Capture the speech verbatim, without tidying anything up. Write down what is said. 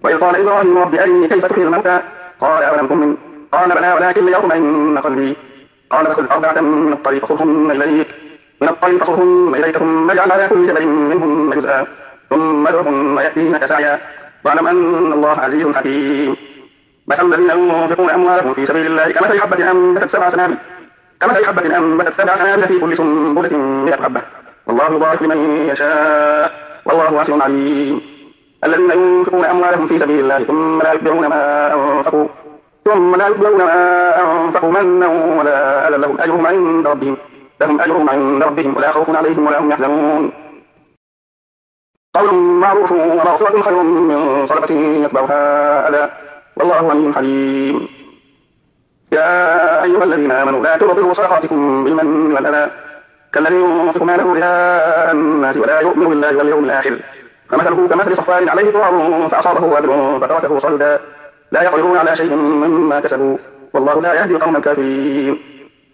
وإذ قال إبراهيم رب أرني كيف تحيي الموتى قال أولم تؤمن قال بلى ولكن ليطمئن قلبي قال فخذ أربعة من الطير فصرهن إليك من الطير فصرهن إليك ثم اجعل على كل جبل منهن جزءا ثم ادعهن يأتينك سعيا واعلم أن الله عزيز حكيم. مثل الذين ينفقون أموالهم في سبيل الله كمثل حبة أنبتت سبع سنابل كمثل حبة أنبتت سبع سنابل في كل سنبلة مئة حبة والله يضاعف لمن يشاء والله واسع عليم. الذين ينفقون أموالهم في سبيل الله ثم لا يتبعون ما أنفقوا ثم لا يتبعون ما أنفقوا منا ولا أذى لهم أجرهم عند ربهم لهم أجرهم عند ربهم ولا خوف عليهم ولا هم يحزنون. قول معروف ومغفرة خير من صدقة يتبعها أذى والله غني حليم. يا أيها الذين آمنوا لا تبطلوا صدقاتكم بالمن والأذى كالذي ينفق ماله رئاء الناس ولا يؤمن بالله واليوم الآخر فمثله كمثل صفار عليه تراب فأصابه وابل فتركه صلدا لا يقدرون على شيء مما كسبوا والله لا يهدي القوم الكافرين.